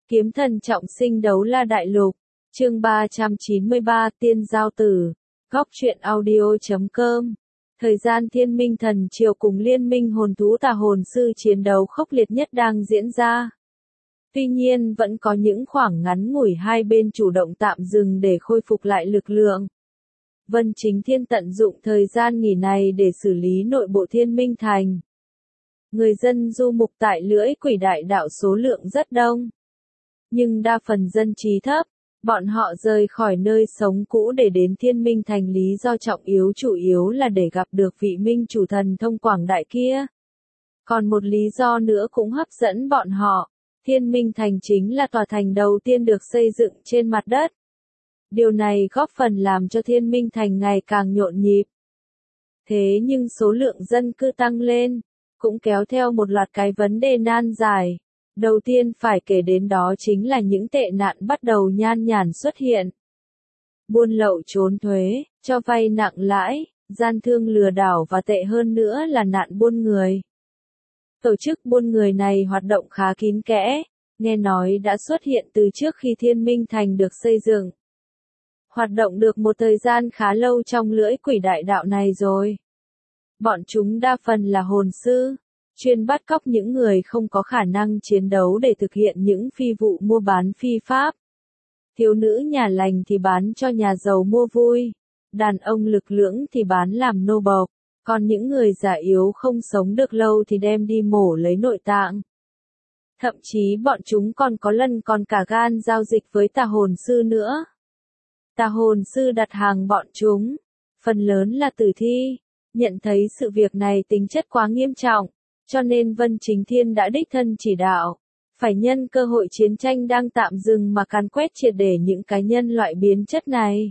Kiếm thần trọng sinh đấu la đại lục, chương 393 tiên giao tử, góc truyện audio.com. Thời gian Thiên Minh Thần Triều cùng Liên minh hồn thú tà hồn sư chiến đấu khốc liệt nhất đang diễn ra. Tuy nhiên vẫn có những khoảng ngắn ngủi hai bên chủ động tạm dừng để khôi phục lại lực lượng. Vân Chính Thiên tận dụng thời gian nghỉ này để xử lý nội bộ Thiên Minh Thành. Người dân du mục tại lưỡi quỷ đại đạo số lượng rất đông. Nhưng đa phần dân trí thấp, bọn họ rời khỏi nơi sống cũ để đến Thiên Minh Thành lý do trọng yếu chủ yếu là để gặp được vị minh chủ thần thông quảng đại kia. Còn một lý do nữa cũng hấp dẫn bọn họ, Thiên Minh Thành chính là tòa thành đầu tiên được xây dựng trên mặt đất. Điều này góp phần làm cho Thiên Minh Thành ngày càng nhộn nhịp. Thế nhưng số lượng dân cư tăng lên, cũng kéo theo một loạt cái vấn đề nan giải. Đầu tiên phải kể đến đó chính là những tệ nạn bắt đầu nhan nhản xuất hiện. Buôn lậu trốn thuế, cho vay nặng lãi, gian thương lừa đảo và tệ hơn nữa là nạn buôn người. Tổ chức buôn người này hoạt động khá kín kẽ, nghe nói đã xuất hiện từ trước khi Thiên Minh Thành được xây dựng. Hoạt động được một thời gian khá lâu trong lưỡi quỷ đại đạo này rồi. Bọn chúng đa phần là hồn sư, chuyên bắt cóc những người không có khả năng chiến đấu để thực hiện những phi vụ mua bán phi pháp. Thiếu nữ nhà lành thì bán cho nhà giàu mua vui, đàn ông lực lưỡng thì bán làm nô bộc, còn những người già yếu không sống được lâu thì đem đi mổ lấy nội tạng. Thậm chí bọn chúng còn có lần còn cả gan giao dịch với tà hồn sư nữa. Tà hồn sư đặt hàng bọn chúng, phần lớn là tử thi, nhận thấy sự việc này tính chất quá nghiêm trọng. Cho nên Vân Chính Thiên đã đích thân chỉ đạo, phải nhân cơ hội chiến tranh đang tạm dừng mà càn quét triệt để những cái nhân loại biến chất này.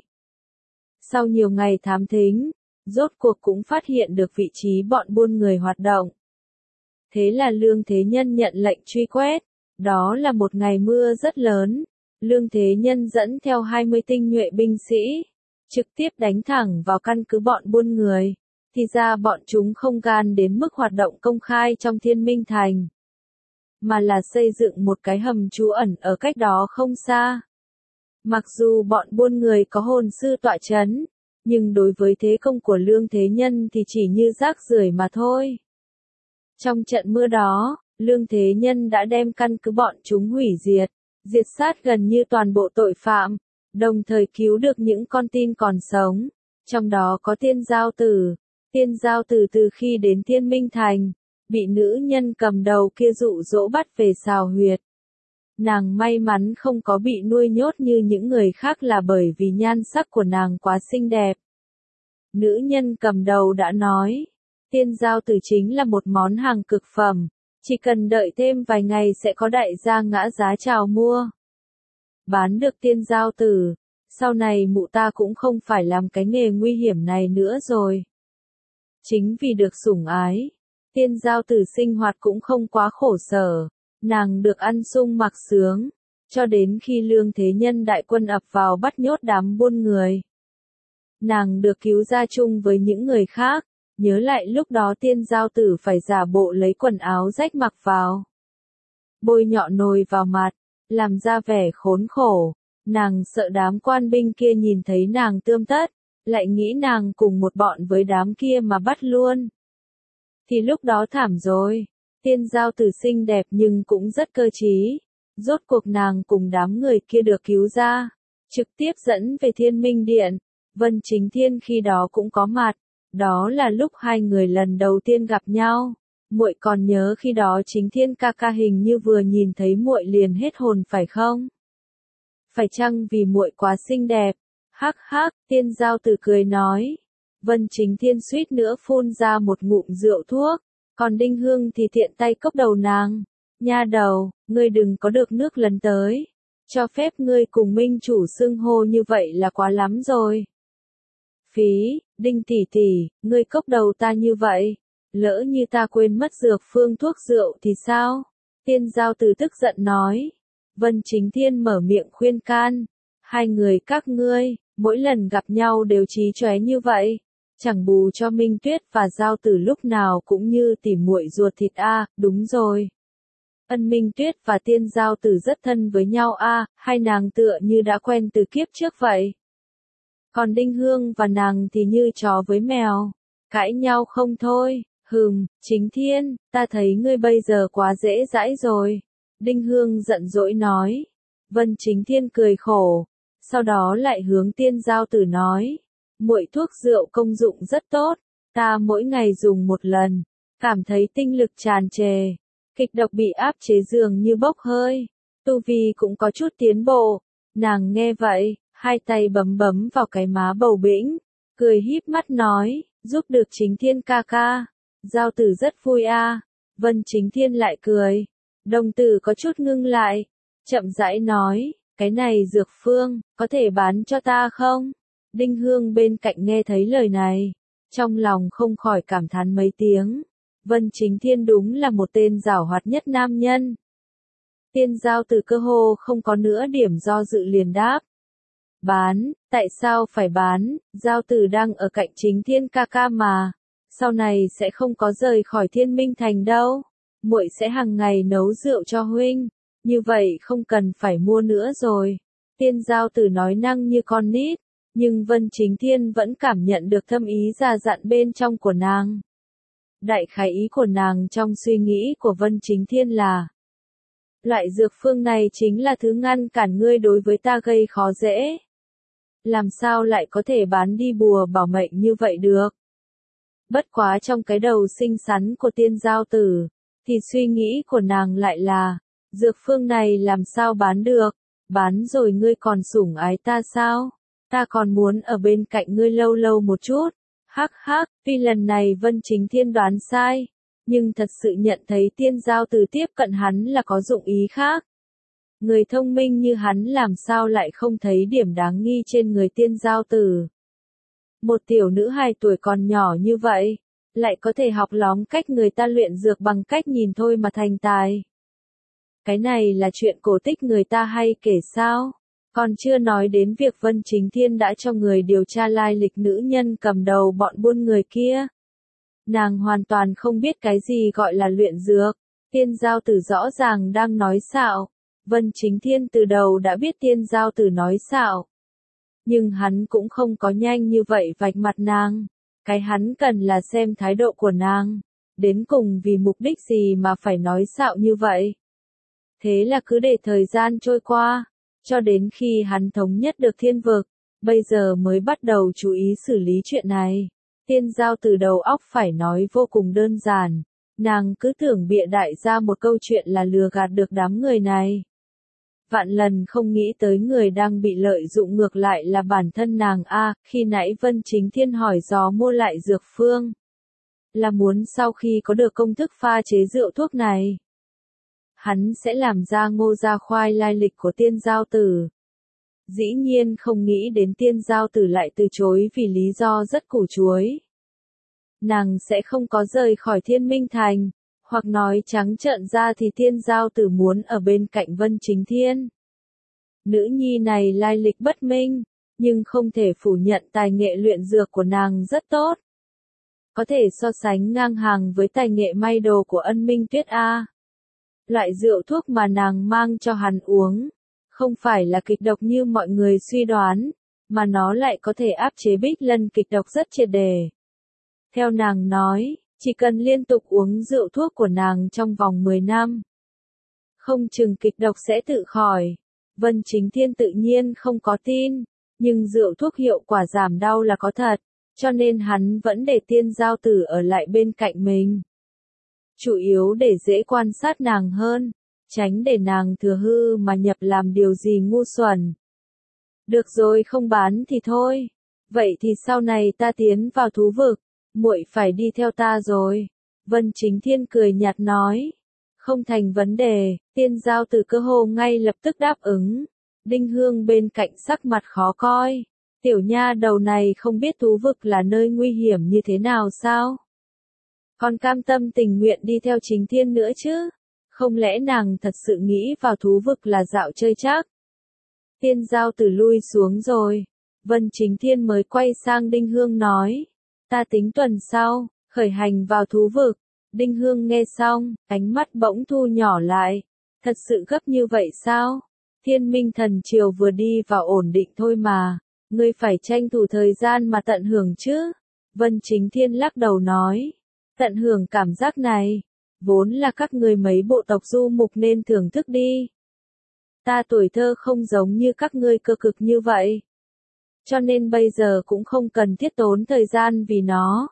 Sau nhiều ngày thám thính, rốt cuộc cũng phát hiện được vị trí bọn buôn người hoạt động. Thế là Lương Thế Nhân nhận lệnh truy quét, đó là một ngày mưa rất lớn, Lương Thế Nhân dẫn theo 20 tinh nhuệ binh sĩ, trực tiếp đánh thẳng vào căn cứ bọn buôn người. Thì ra bọn chúng không gan đến mức hoạt động công khai trong Thiên Minh Thành, mà là xây dựng một cái hầm trú ẩn ở cách đó không xa. Mặc dù bọn buôn người có hồn sư tọa chấn, nhưng đối với thế công của Lương Thế Nhân thì chỉ như rác rưởi mà thôi. Trong trận mưa đó, Lương Thế Nhân đã đem căn cứ bọn chúng hủy diệt sát gần như toàn bộ tội phạm, đồng thời cứu được những con tin còn sống, trong đó có tiên giao tử. Tiên giao tử từ khi đến Thiên Minh Thành, bị nữ nhân cầm đầu kia dụ dỗ bắt về xào huyệt. Nàng may mắn không có bị nuôi nhốt như những người khác là bởi vì nhan sắc của nàng quá xinh đẹp. Nữ nhân cầm đầu đã nói, tiên giao tử chính là một món hàng cực phẩm, chỉ cần đợi thêm vài ngày sẽ có đại gia ngã giá chào mua. Bán được tiên giao tử, sau này mụ ta cũng không phải làm cái nghề nguy hiểm này nữa rồi. Chính vì được sủng ái, tiên giao tử sinh hoạt cũng không quá khổ sở, nàng được ăn sung mặc sướng, cho đến khi Lương Thế Nhân đại quân ập vào bắt nhốt đám buôn người. Nàng được cứu ra chung với những người khác, nhớ lại lúc đó tiên giao tử phải giả bộ lấy quần áo rách mặc vào. Bôi nhọ nồi vào mặt, làm ra vẻ khốn khổ, nàng sợ đám quan binh kia nhìn thấy nàng tươm tất. Lại nghĩ nàng cùng một bọn với đám kia mà bắt luôn. Thì lúc đó thảm rồi, tiên giao tử xinh đẹp nhưng cũng rất cơ trí. Rốt cuộc nàng cùng đám người kia được cứu ra, trực tiếp dẫn về Thiên Minh Điện. Vân Chính Thiên khi đó cũng có mặt, đó là lúc hai người lần đầu tiên gặp nhau. Muội còn nhớ khi đó Chính Thiên ca ca hình như vừa nhìn thấy muội liền hết hồn phải không? Phải chăng vì muội quá xinh đẹp? Hắc hắc, tiên giao tử cười nói. Vân Chính Thiên suýt nữa phun ra một ngụm rượu thuốc, còn Đinh Hương thì tiện tay cốc đầu nàng. Nha đầu, ngươi đừng có được nước lần tới. Cho phép ngươi cùng minh chủ xưng hô như vậy là quá lắm rồi. Phí, Đinh tỷ tỷ, ngươi cốc đầu ta như vậy. Lỡ như ta quên mất dược phương thuốc rượu thì sao? Tiên giao tử tức giận nói. Vân Chính Thiên mở miệng khuyên can. Hai người các ngươi, mỗi lần gặp nhau đều chí chóe như vậy, chẳng bù cho Minh Tuyết và Giao Tử lúc nào cũng như tỉ muội ruột thịt a, đúng rồi. Ân Minh Tuyết và Tiên Giao Tử rất thân với nhau hai nàng tựa như đã quen từ kiếp trước vậy. Còn Đinh Hương và nàng thì như chó với mèo, cãi nhau không thôi. Chính Thiên, ta thấy ngươi bây giờ quá dễ dãi rồi. Đinh Hương giận dỗi nói. Vân Chính Thiên cười khổ, sau đó lại hướng Tiên Giao Tử nói. Muội thuốc rượu công dụng rất tốt, ta mỗi ngày dùng một lần, cảm thấy tinh lực tràn trề, kịch độc bị áp chế dường như bốc hơi, tu vi cũng có chút tiến bộ. Nàng nghe vậy, hai tay bấm bấm vào cái má bầu bĩnh, cười híp mắt nói, giúp được Chính Thiên ca ca. Giao Tử rất vui Vân Chính Thiên lại cười. Đồng tử có chút ngưng lại, chậm rãi nói, cái này dược phương, có thể bán cho ta không? Đinh Hương bên cạnh nghe thấy lời này, trong lòng không khỏi cảm thán mấy tiếng. Vân Chính Thiên đúng là một tên giảo hoạt nhất nam nhân. Tiên Giao Tử cơ hồ không có nữa điểm do dự liền đáp. Bán, tại sao phải bán? Giao Tử đang ở cạnh Chính Thiên ca ca mà, sau này sẽ không có rời khỏi Thiên Minh Thành đâu. Muội sẽ hàng ngày nấu rượu cho huynh, như vậy không cần phải mua nữa rồi. Tiên Giao Tử nói năng như con nít, nhưng Vân Chính Thiên vẫn cảm nhận được thâm ý già dặn bên trong của nàng. Đại khái ý của nàng trong suy nghĩ của Vân Chính Thiên là, loại dược phương này chính là thứ ngăn cản ngươi đối với ta gây khó dễ. Làm sao lại có thể bán đi bùa bảo mệnh như vậy được? Bất quá trong cái đầu xinh xắn của Tiên Giao Tử, thì suy nghĩ của nàng lại là, dược phương này làm sao bán được? Bán rồi ngươi còn sủng ái ta sao? Ta còn muốn ở bên cạnh ngươi lâu lâu một chút. Hắc hắc, tuy lần này Vân Chính Thiên đoán sai, nhưng thật sự nhận thấy Tiên Giao Tử tiếp cận hắn là có dụng ý khác. Người thông minh như hắn làm sao lại không thấy điểm đáng nghi trên người Tiên Giao Tử. Một tiểu nữ 2 tuổi còn nhỏ như vậy, lại có thể học lóm cách người ta luyện dược bằng cách nhìn thôi mà thành tài. Cái này là chuyện cổ tích người ta hay kể sao? Còn chưa nói đến việc Vân Chính Thiên đã cho người điều tra lai lịch nữ nhân cầm đầu bọn buôn người kia. Nàng hoàn toàn không biết cái gì gọi là luyện dược. Tiên Giao Tử rõ ràng đang nói xạo. Vân Chính Thiên từ đầu đã biết Tiên Giao Tử nói xạo. Nhưng hắn cũng không có nhanh như vậy vạch mặt nàng. Cái hắn cần là xem thái độ của nàng. Đến cùng vì mục đích gì mà phải nói xạo như vậy. Thế là cứ để thời gian trôi qua, cho đến khi hắn thống nhất được thiên vực, bây giờ mới bắt đầu chú ý xử lý chuyện này. Tiên Giao Tử đầu óc phải nói vô cùng đơn giản, nàng cứ tưởng bịa đại ra một câu chuyện là lừa gạt được đám người này. Vạn lần không nghĩ tới người đang bị lợi dụng ngược lại là bản thân nàng khi nãy Vân Chính Thiên hỏi dò mua lại dược phương. Là muốn sau khi có được công thức pha chế rượu thuốc này, hắn sẽ làm ra Ngô Gia Khoai lai lịch của Tiên Giao Tử. Dĩ nhiên không nghĩ đến Tiên Giao Tử lại từ chối vì lý do rất củ chuối. Nàng sẽ không có rời khỏi Thiên Minh Thành, hoặc nói trắng trợn ra thì Tiên Giao Tử muốn ở bên cạnh Vân Chính Thiên. Nữ nhi này lai lịch bất minh, nhưng không thể phủ nhận tài nghệ luyện dược của nàng rất tốt. Có thể so sánh ngang hàng với tài nghệ may đồ của Ân Minh Tuyết Loại rượu thuốc mà nàng mang cho hắn uống, không phải là kịch độc như mọi người suy đoán, mà nó lại có thể áp chế Bích Lân kịch độc rất triệt để. Theo nàng nói, chỉ cần liên tục uống rượu thuốc của nàng trong vòng 10 năm, không chừng kịch độc sẽ tự khỏi. Vân Chính Thiên tự nhiên không có tin, nhưng rượu thuốc hiệu quả giảm đau là có thật, cho nên hắn vẫn để Tiên Giao Tử ở lại bên cạnh mình. Chủ yếu để dễ quan sát nàng hơn, tránh để nàng thừa hư mà nhập làm điều gì ngu xuẩn. Được rồi, không bán thì thôi. Vậy thì sau này ta tiến vào thú vực, muội phải đi theo ta rồi. Vân Chính Thiên cười nhạt nói. Không thành vấn đề. Tiên Giao Tử cơ hồ ngay lập tức đáp ứng. Đinh Hương bên cạnh sắc mặt khó coi. Tiểu nha đầu này không biết thú vực là nơi nguy hiểm như thế nào sao? Còn cam tâm tình nguyện đi theo Chính Thiên nữa chứ? Không lẽ nàng thật sự nghĩ vào thú vực là dạo chơi chắc? Tiên Giao Tử lui xuống rồi. Vân Chính Thiên mới quay sang Đinh Hương nói. Ta tính tuần sau, khởi hành vào thú vực. Đinh Hương nghe xong, ánh mắt bỗng thu nhỏ lại. Thật sự gấp như vậy sao? Thiên minh thần triều vừa đi vào ổn định thôi mà. Ngươi phải tranh thủ thời gian mà tận hưởng chứ. Vân Chính Thiên lắc đầu nói. Tận hưởng cảm giác này. Vốn là các ngươi mấy bộ tộc du mục nên thưởng thức đi. Ta tuổi thơ không giống như các ngươi cơ cực như vậy. Cho nên bây giờ cũng không cần thiết tốn thời gian vì nó.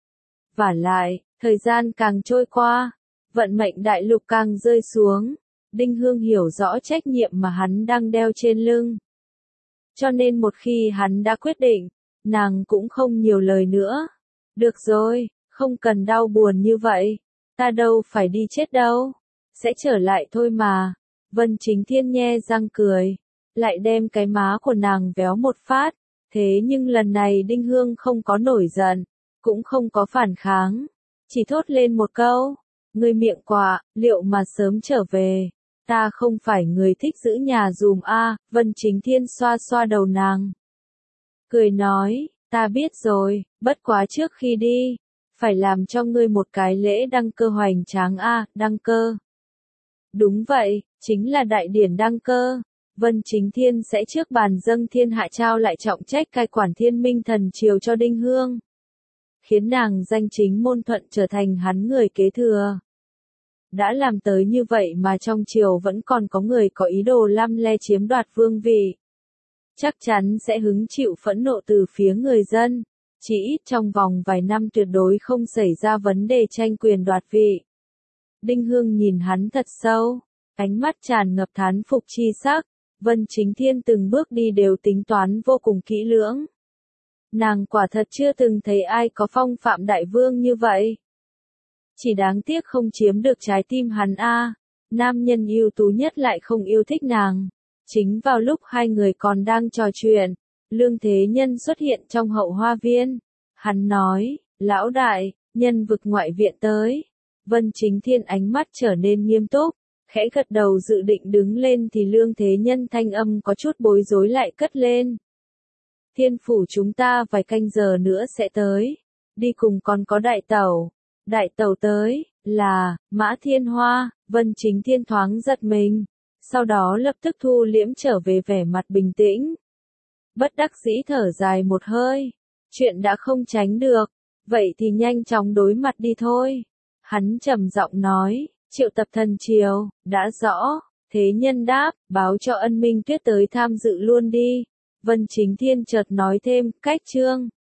Vả lại, thời gian càng trôi qua, vận mệnh đại lục càng rơi xuống. Đinh Hương hiểu rõ trách nhiệm mà hắn đang đeo trên lưng. Cho nên một khi hắn đã quyết định, nàng cũng không nhiều lời nữa. Được rồi, không cần đau buồn như vậy. Ta đâu phải đi chết đâu. Sẽ trở lại thôi mà. Vân Chính Thiên nhe răng cười. Lại đem cái má của nàng véo một phát. Thế nhưng lần này Đinh Hương không có nổi giận. Cũng không có phản kháng. Chỉ thốt lên một câu. Ngươi miệng quạ, liệu mà sớm trở về. Ta không phải người thích giữ nhà dùm a. Vân Chính Thiên xoa xoa đầu nàng. Cười nói, ta biết rồi, bất quá trước khi đi. Phải làm cho ngươi một cái lễ đăng cơ hoành tráng a. Đăng cơ. Đúng vậy, chính là đại điển đăng cơ. Vân Chính Thiên sẽ trước bàn dâng thiên hạ trao lại trọng trách cai quản thiên minh thần triều cho Đinh Hương. Khiến nàng danh chính ngôn thuận trở thành hắn người kế thừa. Đã làm tới như vậy mà trong triều vẫn còn có người có ý đồ lăm le chiếm đoạt vương vị. Chắc chắn sẽ hứng chịu phẫn nộ từ phía người dân. Chỉ ít trong vòng vài năm tuyệt đối không xảy ra vấn đề tranh quyền đoạt vị. Đinh Hương nhìn hắn thật sâu, ánh mắt tràn ngập thán phục chi sắc. Vân Chính Thiên từng bước đi đều tính toán vô cùng kỹ lưỡng. Nàng quả thật chưa từng thấy ai có phong phạm đại vương như vậy. Chỉ đáng tiếc không chiếm được trái tim hắn a. Nam nhân ưu tú nhất lại không yêu thích nàng. Chính vào lúc hai người còn đang trò chuyện, Lương Thế Nhân xuất hiện trong hậu hoa viên. Hắn nói, lão đại, nhân vực ngoại viện tới. Vân Chính Thiên ánh mắt trở nên nghiêm túc, khẽ gật đầu dự định đứng lên thì Lương Thế Nhân thanh âm có chút bối rối lại cất lên. Thiên phủ chúng ta vài canh giờ nữa sẽ tới. Đi cùng còn có đại tẩu. Đại tẩu tới, là, Mã Thiên Hoa. Vân Chính Thiên thoáng giật mình. Sau đó lập tức thu liễm trở về vẻ mặt bình tĩnh. Bất đắc dĩ thở dài một hơi. Chuyện đã không tránh được. Vậy thì nhanh chóng đối mặt đi thôi. Hắn trầm giọng nói, triệu tập thần triều, đã rõ. Thế Nhân đáp, báo cho Ân Minh Tuyết tới tham dự luôn đi. Vân Chính Thiên chợt nói thêm, cách chương.